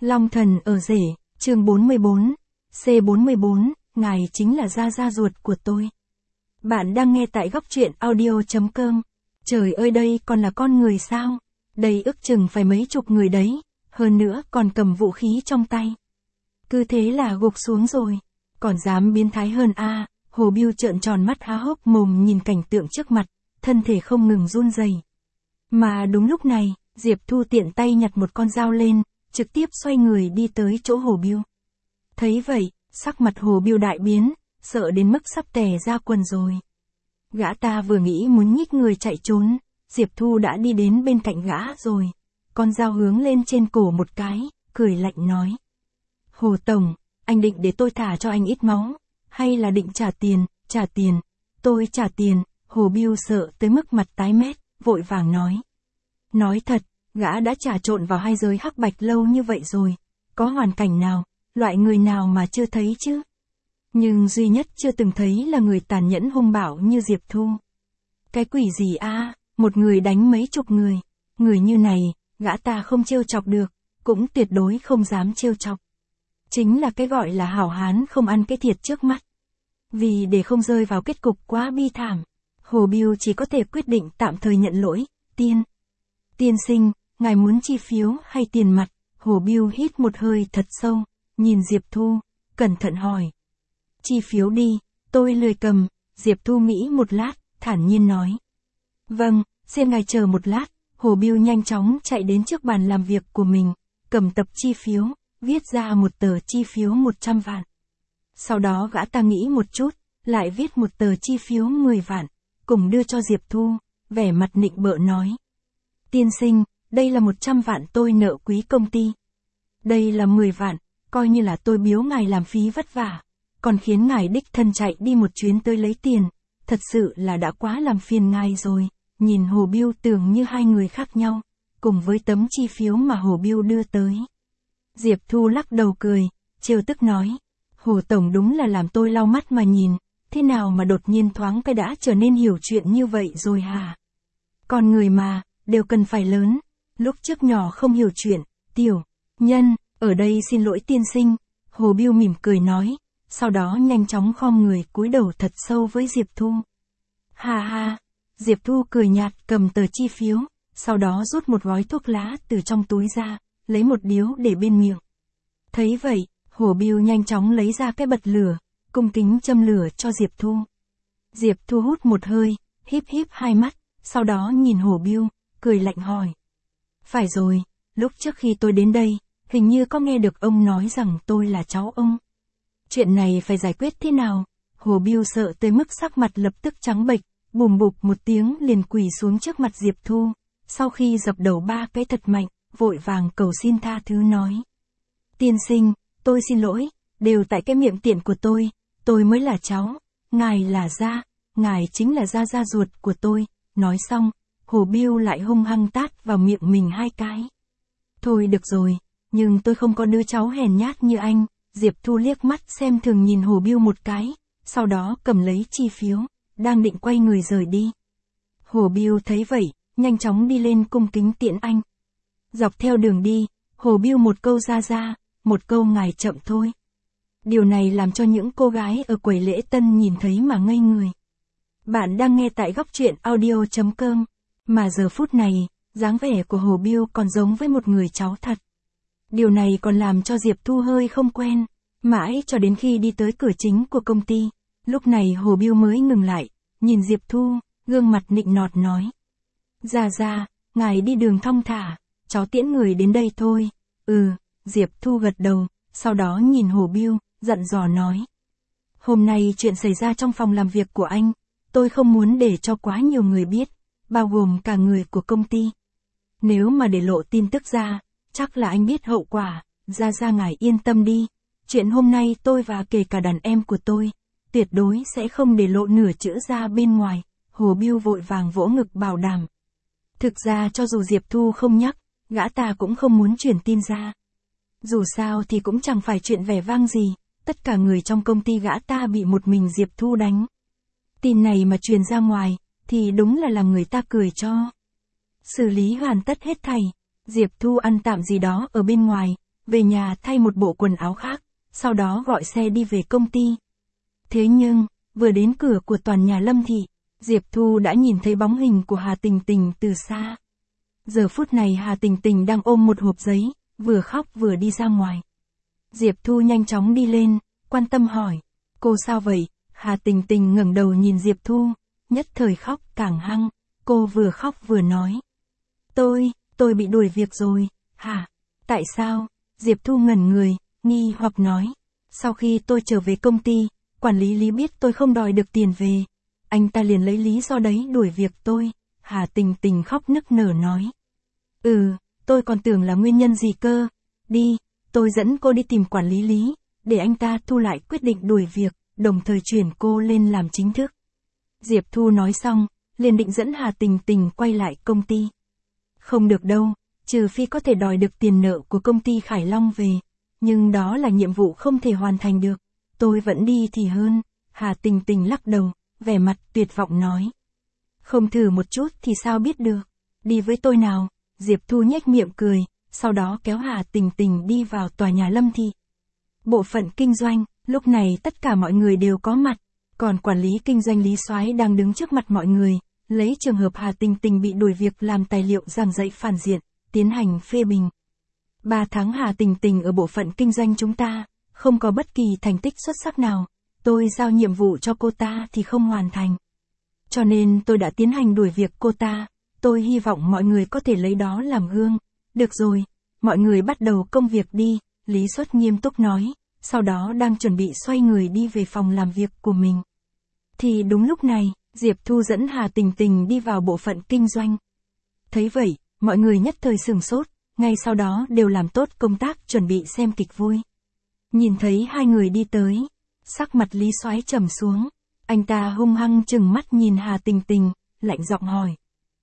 Long thần ở rể, chương 44, C44, ngài chính là gia gia ruột của tôi. Bạn đang nghe tại góc truyện audio.com. Trời ơi, đây còn là con người sao? Đây ước chừng phải mấy chục người đấy, hơn nữa còn cầm vũ khí trong tay. Cứ thế là gục xuống rồi, còn dám biến thái hơn a. Hồ Bưu trợn tròn mắt há hốc mồm nhìn cảnh tượng trước mặt, thân thể không ngừng run rẩy. Mà đúng lúc này, Diệp Thu tiện tay nhặt một con dao lên, trực tiếp xoay người đi tới chỗ Hồ Bưu. Thấy vậy, sắc mặt Hồ Bưu đại biến, sợ đến mức sắp tè ra quần rồi. Gã ta vừa nghĩ muốn nhích người chạy trốn, Diệp Thu đã đi đến bên cạnh gã rồi. Con dao hướng lên trên cổ một cái, cười lạnh nói. Hồ Tổng, anh định để tôi thả cho anh ít máu, hay là định trả tiền? Trả tiền, tôi trả tiền. Hồ Bưu sợ tới mức mặt tái mét, vội vàng nói. Nói thật, gã đã trà trộn vào hai giới hắc bạch lâu như vậy rồi, có hoàn cảnh nào, loại người nào mà chưa thấy chứ? Nhưng duy nhất chưa từng thấy là người tàn nhẫn hung bạo như Diệp Thu. Cái quỷ gì a, một người đánh mấy chục người, người như này, gã ta không trêu chọc được, cũng tuyệt đối không dám trêu chọc. Chính là cái gọi là hảo hán không ăn cái thiệt trước mắt. Vì để không rơi vào kết cục quá bi thảm, Hồ Bưu chỉ có thể quyết định tạm thời nhận lỗi. Tiên sinh, ngài muốn chi phiếu hay tiền mặt? Hồ Bưu hít một hơi thật sâu, nhìn Diệp Thu, cẩn thận hỏi. Chi phiếu đi, tôi lười cầm. Diệp Thu nghĩ một lát, thản nhiên nói. Vâng, xin ngài chờ một lát. Hồ Bưu nhanh chóng chạy đến trước bàn làm việc của mình, cầm tập chi phiếu, viết ra một tờ chi phiếu 100 vạn. Sau đó gã ta nghĩ một chút, lại viết một tờ chi phiếu 10 vạn, cùng đưa cho Diệp Thu, vẻ mặt nịnh bợ nói. Tiên sinh, đây là 100 vạn tôi nợ quý công ty. Đây là 10 vạn, coi như là tôi biếu ngài làm phí vất vả, còn khiến ngài đích thân chạy đi một chuyến tới lấy tiền, thật sự là đã quá làm phiền ngài rồi. Nhìn Hồ Bưu tưởng như hai người khác nhau, cùng với tấm chi phiếu mà Hồ Bưu đưa tới. Diệp Thu lắc đầu cười, trêu tức nói. Hồ Tổng đúng là làm tôi lau mắt mà nhìn, thế nào mà đột nhiên thoáng cái đã trở nên hiểu chuyện như vậy rồi hả? Con người mà, đều cần phải lớn, lúc trước nhỏ không hiểu chuyện, tiểu nhân, ở đây xin lỗi tiên sinh. Hồ Bưu mỉm cười nói, sau đó nhanh chóng khom người cúi đầu thật sâu với Diệp Thu. Ha ha, Diệp Thu cười nhạt cầm tờ chi phiếu, sau đó rút một gói thuốc lá từ trong túi ra, lấy một điếu để bên miệng. Thấy vậy, Hồ Bưu nhanh chóng lấy ra cái bật lửa, cung kính châm lửa cho Diệp Thu. Diệp Thu hút một hơi, híp hai mắt, sau đó nhìn Hồ Bưu, cười lạnh hỏi. Phải rồi, lúc trước khi tôi đến đây, hình như có nghe được ông nói rằng tôi là cháu ông. Chuyện này phải giải quyết thế nào? Hồ Bưu sợ tới mức sắc mặt lập tức trắng bệch, bùm bụp một tiếng liền quỳ xuống trước mặt Diệp Thu, sau khi dập đầu 3 cái thật mạnh, vội vàng cầu xin tha thứ nói. Tiên sinh, tôi xin lỗi, đều tại cái miệng tiện của tôi mới là cháu, ngài là gia, ngài chính là gia gia ruột của tôi. Nói xong, Hồ Bưu lại hung hăng tát vào miệng mình 2 cái. Thôi được rồi, nhưng tôi không có đứa cháu hèn nhát như anh. Diệp Thu liếc mắt xem thường nhìn Hồ Bưu một cái, sau đó cầm lấy chi phiếu, đang định quay người rời đi. Hồ Bưu thấy vậy, nhanh chóng đi lên cung kính tiễn anh. Dọc theo đường đi, Hồ Bưu một câu ra, một câu ngài chậm thôi. Điều này làm cho những cô gái ở quầy lễ tân nhìn thấy mà ngây người. Bạn đang nghe tại góc truyện audio.com, mà giờ phút này, dáng vẻ của Hồ Bưu còn giống với một người cháu thật. Điều này còn làm cho Diệp Thu hơi không quen, mãi cho đến khi đi tới cửa chính của công ty. Lúc này Hồ Bưu mới ngừng lại, nhìn Diệp Thu, gương mặt nịnh nọt nói. Dạ, ngài đi đường thong thả, cháu tiễn người đến đây thôi. Diệp Thu gật đầu, sau đó nhìn Hồ Bưu, dặn dò nói. Hôm nay chuyện xảy ra trong phòng làm việc của anh, tôi không muốn để cho quá nhiều người biết, bao gồm cả người của công ty. Nếu mà để lộ tin tức ra, chắc là anh biết hậu quả. Ra ngài yên tâm đi, chuyện hôm nay tôi và kể cả đàn em của tôi, tuyệt đối sẽ không để lộ nửa chữ ra bên ngoài. Hồ Bưu vội vàng vỗ ngực bảo đảm. Thực ra cho dù Diệp Thu không nhắc, gã ta cũng không muốn truyền tin ra. Dù sao thì cũng chẳng phải chuyện vẻ vang gì, tất cả người trong công ty gã ta bị một mình Diệp Thu đánh. Tin này mà truyền ra ngoài, thì đúng là làm người ta cười cho. Xử lý hoàn tất hết thảy, Diệp Thu ăn tạm gì đó ở bên ngoài, về nhà thay một bộ quần áo khác, sau đó gọi xe đi về công ty. Thế nhưng, vừa đến cửa của tòa nhà Lâm Thị, Diệp Thu đã nhìn thấy bóng hình của Hà Tình Tình từ xa. Giờ phút này Hà Tình Tình đang ôm một hộp giấy, vừa khóc vừa đi ra ngoài. Diệp Thu nhanh chóng đi lên, quan tâm hỏi, cô sao vậy? Hà Tình Tình ngẩng đầu nhìn Diệp Thu, nhất thời khóc càng hăng, cô vừa khóc vừa nói. Tôi bị đuổi việc rồi, hả? Tại sao? Diệp Thu ngẩn người, nghi hoặc nói. Sau khi tôi trở về công ty, quản lý Lý biết tôi không đòi được tiền về. Anh ta liền lấy lý do đấy đuổi việc tôi. Hà Tình Tình khóc nức nở nói. Tôi còn tưởng là nguyên nhân gì cơ. Đi, tôi dẫn cô đi tìm quản lý Lý, để anh ta thu lại quyết định đuổi việc, đồng thời chuyển cô lên làm chính thức. Diệp Thu nói xong, liền định dẫn Hà Tình Tình quay lại công ty. Không được đâu, trừ phi có thể đòi được tiền nợ của công ty Khải Long về. Nhưng đó là nhiệm vụ không thể hoàn thành được. Tôi vẫn đi thì hơn. Hà Tình Tình lắc đầu, vẻ mặt tuyệt vọng nói. Không thử một chút thì sao biết được. Đi với tôi nào. Diệp Thu nhếch miệng cười, sau đó kéo Hà Tình Tình đi vào tòa nhà Lâm Thị. Bộ phận kinh doanh, lúc này tất cả mọi người đều có mặt. Còn quản lý kinh doanh Lý Soái đang đứng trước mặt mọi người, lấy trường hợp Hà Tình Tình bị đuổi việc làm tài liệu giảng dạy phản diện, tiến hành phê bình. 3 tháng Hà Tình Tình ở bộ phận kinh doanh chúng ta, không có bất kỳ thành tích xuất sắc nào. Tôi giao nhiệm vụ cho cô ta thì không hoàn thành. Cho nên tôi đã tiến hành đuổi việc cô ta. Tôi hy vọng mọi người có thể lấy đó làm gương. Được rồi, mọi người bắt đầu công việc đi, Lý Xuất nghiêm túc nói, sau đó đang chuẩn bị xoay người đi về phòng làm việc của mình. Thì đúng lúc này, Diệp Thu dẫn Hà Tình Tình đi vào bộ phận kinh doanh. Thấy vậy, mọi người nhất thời sửng sốt, ngay sau đó đều làm tốt công tác chuẩn bị xem kịch vui. Nhìn thấy hai người đi tới, sắc mặt Lý Soái trầm xuống, anh ta hung hăng trừng mắt nhìn Hà Tình Tình, lạnh giọng hỏi.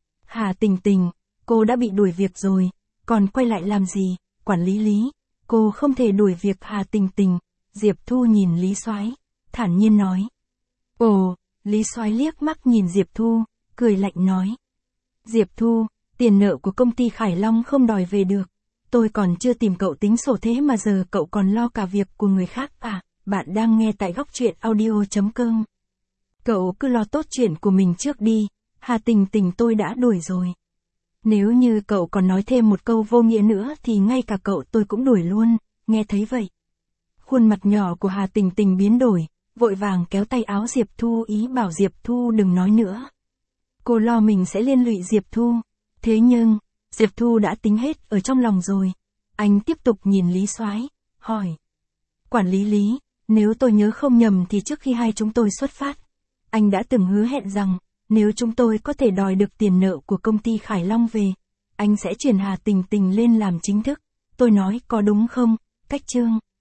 Hà Tình Tình, cô đã bị đuổi việc rồi, còn quay lại làm gì? Quản lý Lý, cô không thể đuổi việc Hà Tình Tình. Diệp Thu nhìn Lý Soái, thản nhiên nói. Ồ, Lý Soái liếc mắt nhìn Diệp Thu, cười lạnh nói. Diệp Thu, tiền nợ của công ty Khải Long không đòi về được. Tôi còn chưa tìm cậu tính sổ thế mà giờ cậu còn lo cả việc của người khác à? Bạn đang nghe tại góc truyện audio.com. Cậu cứ lo tốt chuyện của mình trước đi, Hà Tình Tình tôi đã đuổi rồi. Nếu như cậu còn nói thêm một câu vô nghĩa nữa thì ngay cả cậu tôi cũng đuổi luôn, nghe thấy vậy. Khuôn mặt nhỏ của Hà Tình Tình biến đổi, vội vàng kéo tay áo Diệp Thu ý bảo Diệp Thu đừng nói nữa. Cô lo mình sẽ liên lụy Diệp Thu. Thế nhưng, Diệp Thu đã tính hết ở trong lòng rồi. Anh tiếp tục nhìn Lý Soái, hỏi. Quản lý Lý, nếu tôi nhớ không nhầm thì trước khi hai chúng tôi xuất phát, anh đã từng hứa hẹn rằng, nếu chúng tôi có thể đòi được tiền nợ của công ty Khải Long về, anh sẽ chuyển Hà Tình Tình lên làm chính thức. Tôi nói có đúng không, Cách Trương?